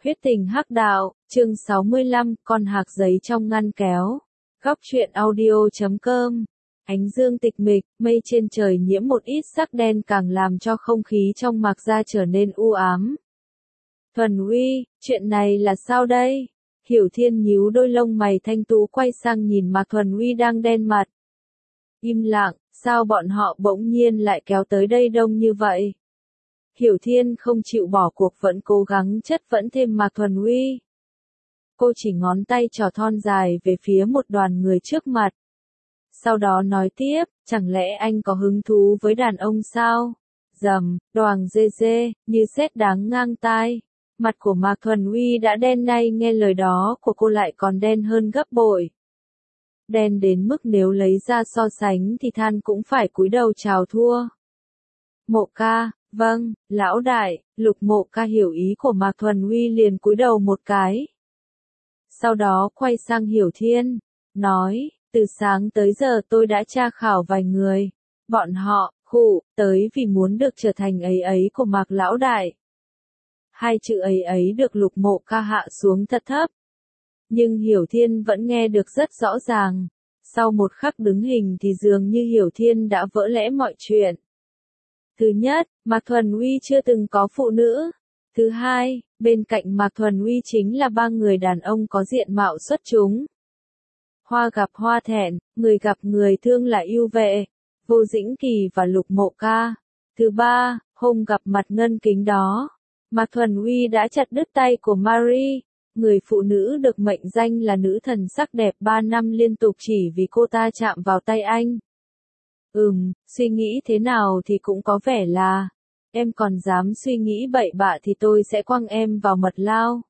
Huyết tình hắc đạo, chương 65, con hạc giấy trong ngăn kéo. Góc truyện audio.com. Ánh dương tịch mịch, mây trên trời nhiễm một ít sắc đen càng làm cho không khí trong Mạc Gia trở nên u ám. Thuần Uy, chuyện này là sao đây? Hiểu Thiên nhíu đôi lông mày thanh tú quay sang nhìn Mạc Thuần Uy đang đen mặt. Im lặng, sao bọn họ bỗng nhiên lại kéo tới đây đông như vậy? Hiểu Thiên không chịu bỏ cuộc vẫn cố gắng chất vấn thêm Mạc Thuần Uy. Cô chỉ ngón tay trỏ thon dài về phía một đoàn người trước mặt. Sau đó nói tiếp, chẳng lẽ anh có hứng thú với đàn ông sao? Rầm, đoàng dê dê, như sét đáng ngang tai. Mặt của Mạc Thuần Uy đã đen, nay nghe lời đó của cô lại còn đen hơn gấp bội. Đen đến mức nếu lấy ra so sánh thì than cũng phải cúi đầu chào thua. Mộ ca, vâng, lão đại, Lục Mộ ca hiểu ý của Mạc Thuần Uy liền cúi đầu một cái. Sau đó quay sang Hiểu Thiên, nói, từ sáng tới giờ tôi đã tra khảo vài người. Bọn họ, tới vì muốn được trở thành ấy ấy của Mạc lão đại. Hai chữ ấy ấy được Lục Mộ ca hạ xuống thật thấp. Nhưng Hiểu Thiên vẫn nghe được rất rõ ràng. Sau một khắc đứng hình thì dường như Hiểu Thiên đã vỡ lẽ mọi chuyện. Thứ nhất, Mạc Thuần Uy chưa từng có phụ nữ. Thứ hai, bên cạnh Mạc Thuần Uy chính là ba người đàn ông có diện mạo xuất chúng. Hoa gặp hoa thẹn, người gặp người thương là ưu vệ, Vô Dĩnh Kỳ và Lục Mộ ca. Thứ ba, hôm gặp mặt ngân kính đó, Mạc Thuần Uy đã chặt đứt tay của Marie, người phụ nữ được mệnh danh là nữ thần sắc đẹp 3 năm liên tục chỉ vì cô ta chạm vào tay anh. Suy nghĩ thế nào thì cũng có vẻ là, em còn dám suy nghĩ bậy bạ thì tôi sẽ quăng em vào mật lao.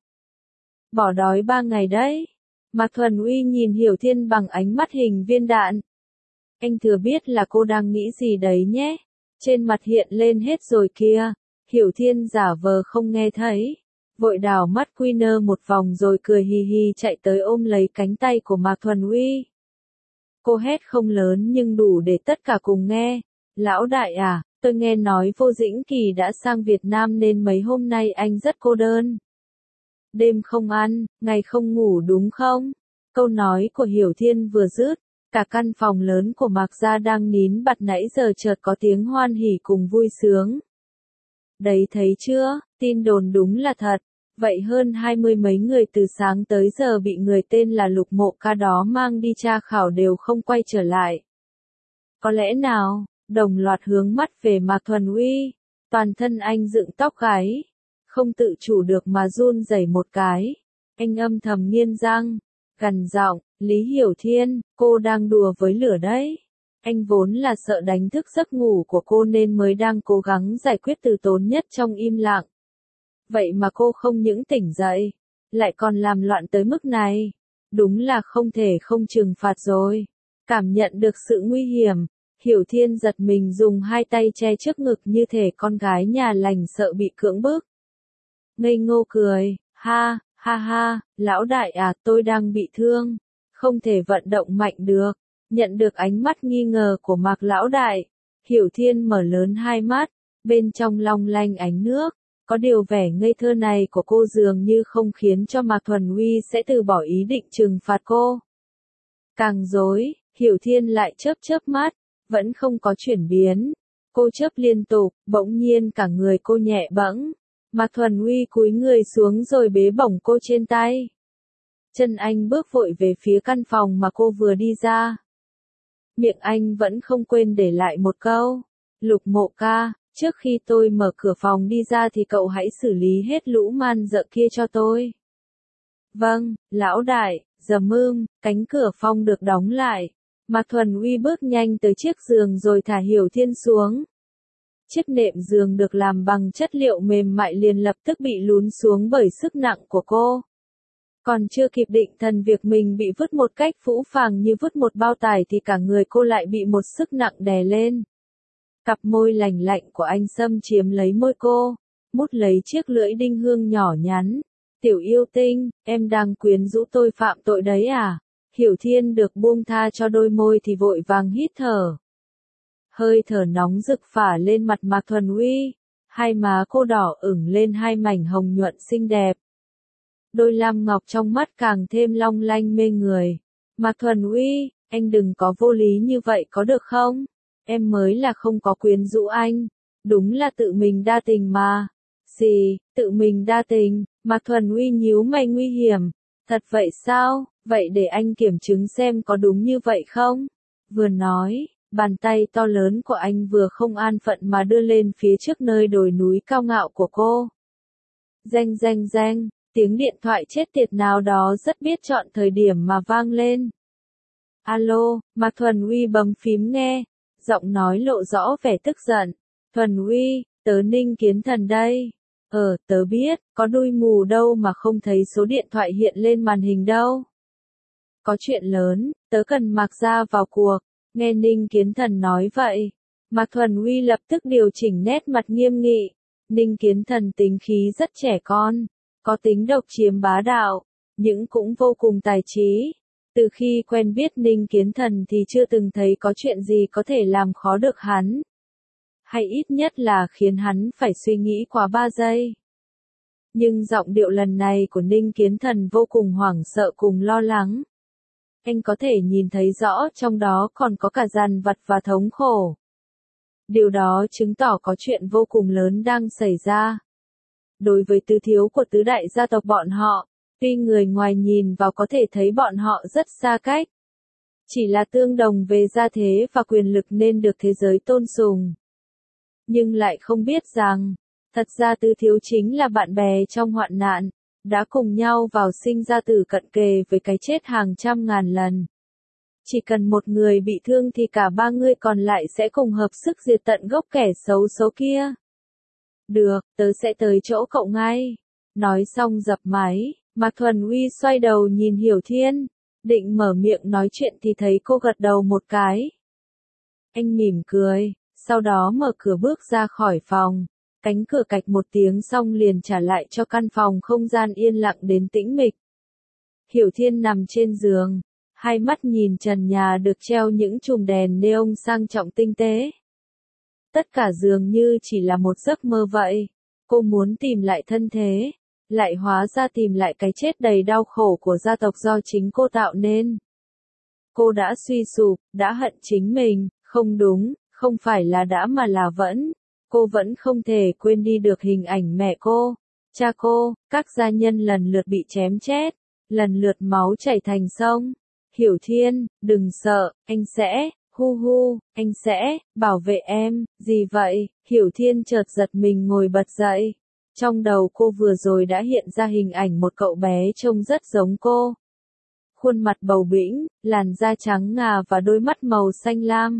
Bỏ đói 3 ngày đấy. Mạc Thuần Uy nhìn Hiểu Thiên bằng ánh mắt hình viên đạn. Anh thừa biết là cô đang nghĩ gì đấy nhé. Trên mặt hiện lên hết rồi kia. Hiểu Thiên giả vờ không nghe thấy. Vội đảo mắt Queener một vòng rồi cười hì hì chạy tới ôm lấy cánh tay của Mạc Thuần Uy. Cô hét không lớn nhưng đủ để tất cả cùng nghe. Lão đại à, tôi nghe nói Vô Dĩnh Kỳ đã sang Việt Nam nên mấy hôm nay anh rất cô đơn. Đêm không ăn, ngày không ngủ đúng không? Câu nói của Hiểu Thiên vừa dứt, cả căn phòng lớn của Mạc Gia đang nín bặt nãy giờ chợt có tiếng hoan hỉ cùng vui sướng. Đấy thấy chưa, tin đồn đúng là thật. Vậy hơn 20 mấy người từ sáng tới giờ bị người tên là Lục Mộ ca đó mang đi tra khảo đều không quay trở lại. Có lẽ nào, đồng loạt hướng mắt về Mạc Thuần Uy, toàn thân anh dựng tóc gáy, không tự chủ được mà run rẩy một cái. Anh âm thầm nghiến răng, gằn giọng, Lý Hiểu Thiên, cô đang đùa với lửa đấy. Anh vốn là sợ đánh thức giấc ngủ của cô nên mới đang cố gắng giải quyết từ tốn nhất trong im lặng. Vậy mà cô không những tỉnh dậy, lại còn làm loạn tới mức này. Đúng là không thể không trừng phạt rồi. Cảm nhận được sự nguy hiểm, Hiểu Thiên giật mình dùng hai tay che trước ngực như thể con gái nhà lành sợ bị cưỡng bức. Ngây ngô cười, ha, ha ha, lão đại à, tôi đang bị thương, không thể vận động mạnh được. Nhận được ánh mắt nghi ngờ của Mạc lão đại, Hiểu Thiên mở lớn hai mắt, bên trong long lanh ánh nước. Có điều vẻ ngây thơ này của cô dường như không khiến cho Mạc Thuần Uy sẽ từ bỏ ý định trừng phạt cô. Càng rối, Hiểu Thiên lại chớp mắt, vẫn không có chuyển biến. Cô chớp liên tục, bỗng nhiên cả người cô nhẹ bẫng. Mạc Thuần Uy cúi người xuống rồi bế bổng cô trên tay. Chân anh bước vội về phía căn phòng mà cô vừa đi ra. Miệng anh vẫn không quên để lại một câu. Lục Mộ ca, trước khi tôi mở cửa phòng đi ra thì cậu hãy xử lý hết lũ man dợ kia cho tôi. Vâng, lão đại. Cánh cửa phòng được đóng lại. Mạc Thuần Uy bước nhanh tới chiếc giường rồi thả Hiểu Thiên xuống. Chiếc nệm giường được làm bằng chất liệu mềm mại liền lập tức bị lún xuống bởi sức nặng của cô. Còn chưa kịp định thần việc mình bị vứt một cách phũ phàng như vứt một bao tải thì cả người cô lại bị một sức nặng đè lên. Cặp môi lành lạnh của anh xâm chiếm lấy môi cô, mút lấy chiếc lưỡi đinh hương nhỏ nhắn. Tiểu yêu tinh, em đang quyến rũ tôi phạm tội đấy à? Hiểu Thiên được buông tha cho đôi môi thì vội vàng hít thở. Hơi thở nóng rực phả lên mặt Mạc Thuần Uy, hai má cô đỏ ửng lên hai mảnh hồng nhuận xinh đẹp. đôi lam ngọc trong mắt càng thêm long lanh mê người. Mạc Thuần Uy, anh đừng có vô lý như vậy có được không? Em mới là không có quyến rũ anh. Đúng là tự mình đa tình mà. Gì, tự mình đa tình? Mạc Thuần Uy nhíu mày nguy hiểm. Thật vậy sao? Vậy để anh kiểm chứng xem có đúng như vậy không? Vừa nói, bàn tay to lớn của anh vừa không an phận mà đưa lên phía trước nơi đồi núi cao ngạo của cô. Reng reng reng, tiếng điện thoại chết tiệt nào đó rất biết chọn thời điểm mà vang lên. Alo, Mạc Thuần Uy bấm phím nghe, giọng nói lộ rõ vẻ tức giận. Thuần Uy, tớ Ninh Kiến Thần đây. Tớ biết, có đuôi mù đâu mà không thấy số điện thoại hiện lên màn hình đâu. Có chuyện lớn, tớ cần Mạc gia vào cuộc. Nghe Ninh Kiến Thần nói vậy, Mạc Thuần Uy lập tức điều chỉnh nét mặt nghiêm nghị. Ninh Kiến Thần tính khí rất trẻ con, có tính độc chiếm bá đạo, nhưng cũng vô cùng tài trí. Từ khi quen biết Ninh Kiến Thần thì chưa từng thấy có chuyện gì có thể làm khó được hắn. Hay ít nhất là khiến hắn phải suy nghĩ quá 3 giây. Nhưng giọng điệu lần này của Ninh Kiến Thần vô cùng hoảng sợ cùng lo lắng. Anh có thể nhìn thấy rõ trong đó còn có cả dằn vặt và thống khổ. Điều đó chứng tỏ có chuyện vô cùng lớn đang xảy ra. Đối với tứ thiếu của tứ đại gia tộc bọn họ, tuy người ngoài nhìn vào có thể thấy bọn họ rất xa cách. Chỉ là tương đồng về gia thế và quyền lực nên được thế giới tôn sùng. Nhưng lại không biết rằng, thật ra tứ thiếu chính là bạn bè trong hoạn nạn, đã cùng nhau vào sinh ra tử cận kề với cái chết hàng trăm ngàn lần. Chỉ cần một người bị thương thì cả 3 người còn lại sẽ cùng hợp sức diệt tận gốc kẻ xấu số kia. Được, tớ sẽ tới chỗ cậu ngay. Nói xong dập máy, Mạc Thuần Uy xoay đầu nhìn Hiểu Thiên, định mở miệng nói chuyện thì thấy cô gật đầu một cái. Anh mỉm cười, sau đó mở cửa bước ra khỏi phòng. Cánh cửa cạch một tiếng xong liền trả lại cho căn phòng không gian yên lặng đến tĩnh mịch. Hiểu Thiên nằm trên giường, hai mắt nhìn trần nhà được treo những chùm đèn neon sang trọng tinh tế. Tất cả dường như chỉ là một giấc mơ vậy. Cô muốn tìm lại thân thế, lại hóa ra tìm lại cái chết đầy đau khổ của gia tộc do chính cô tạo nên. Cô đã suy sụp, đã hận chính mình, không đúng, không phải là đã mà là vẫn. Cô vẫn không thể quên đi được hình ảnh mẹ cô, cha cô, các gia nhân lần lượt bị chém chết, lần lượt máu chảy thành sông. Hiểu Thiên, đừng sợ, anh sẽ, anh sẽ, bảo vệ em, gì vậy? Hiểu Thiên chợt giật mình ngồi bật dậy. Trong đầu cô vừa rồi đã hiện ra hình ảnh một cậu bé trông rất giống cô. Khuôn mặt bầu bĩnh, làn da trắng ngà và đôi mắt màu xanh lam.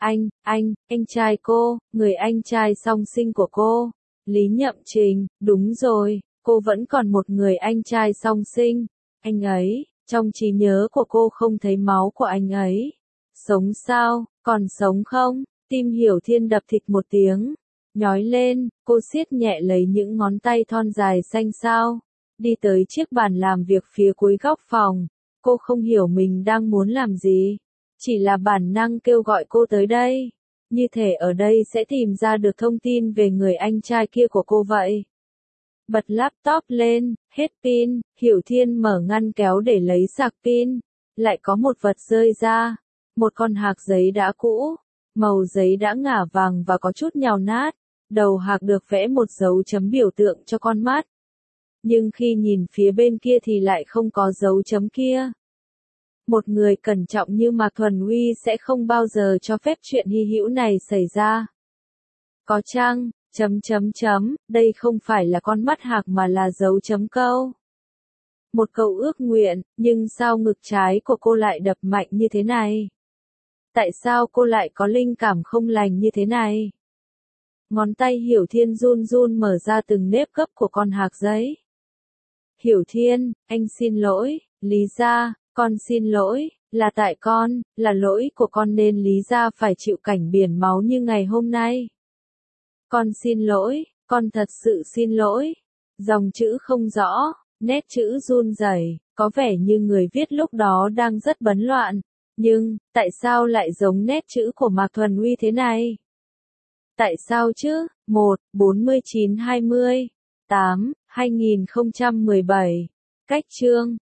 Anh trai cô, người anh trai song sinh của cô. Lý Nhậm Trình, đúng rồi, cô vẫn còn một người anh trai song sinh. Anh ấy, trong trí nhớ của cô không thấy máu của anh ấy. Sống sao, còn sống không? Tim Hiểu Thiên đập thịt một tiếng. Nhói lên, cô siết nhẹ lấy những ngón tay thon dài xanh xao. Đi tới chiếc bàn làm việc phía cuối góc phòng. Cô không hiểu mình đang muốn làm gì. Chỉ là bản năng kêu gọi cô tới đây. Như thể ở đây sẽ tìm ra được thông tin về người anh trai kia của cô vậy. Bật laptop lên, hết pin, Hiểu Thiên mở ngăn kéo để lấy sạc pin. Lại có một vật rơi ra. Một con hạc giấy đã cũ. Màu giấy đã ngả vàng và có chút nhàu nát. Đầu hạc được vẽ một dấu chấm biểu tượng cho con mắt. Nhưng khi nhìn phía bên kia thì lại không có dấu chấm kia. Một người cẩn trọng như Mạc Thuần Uy sẽ không bao giờ cho phép chuyện hy hữu này xảy ra. Có chăng, đây không phải là con mắt hạc mà là dấu chấm câu. Một câu ước nguyện, nhưng sao ngực trái của cô lại đập mạnh như thế này? Tại sao cô lại có linh cảm không lành như thế này? Ngón tay Hiểu Thiên run run mở ra từng nếp gấp của con hạc giấy. Hiểu Thiên, anh xin lỗi, Lý gia, con xin lỗi, là tại con, là lỗi của con nên Lý gia phải chịu cảnh biển máu như ngày hôm nay. Con xin lỗi, con thật sự xin lỗi. Dòng chữ không rõ, nét chữ run rẩy, có vẻ như người viết lúc đó đang rất bấn loạn. Nhưng, tại sao lại giống nét chữ của Mạc Thuần Uy thế này? Tại sao chứ? 1, 49-20, 8, 2017. cách chương.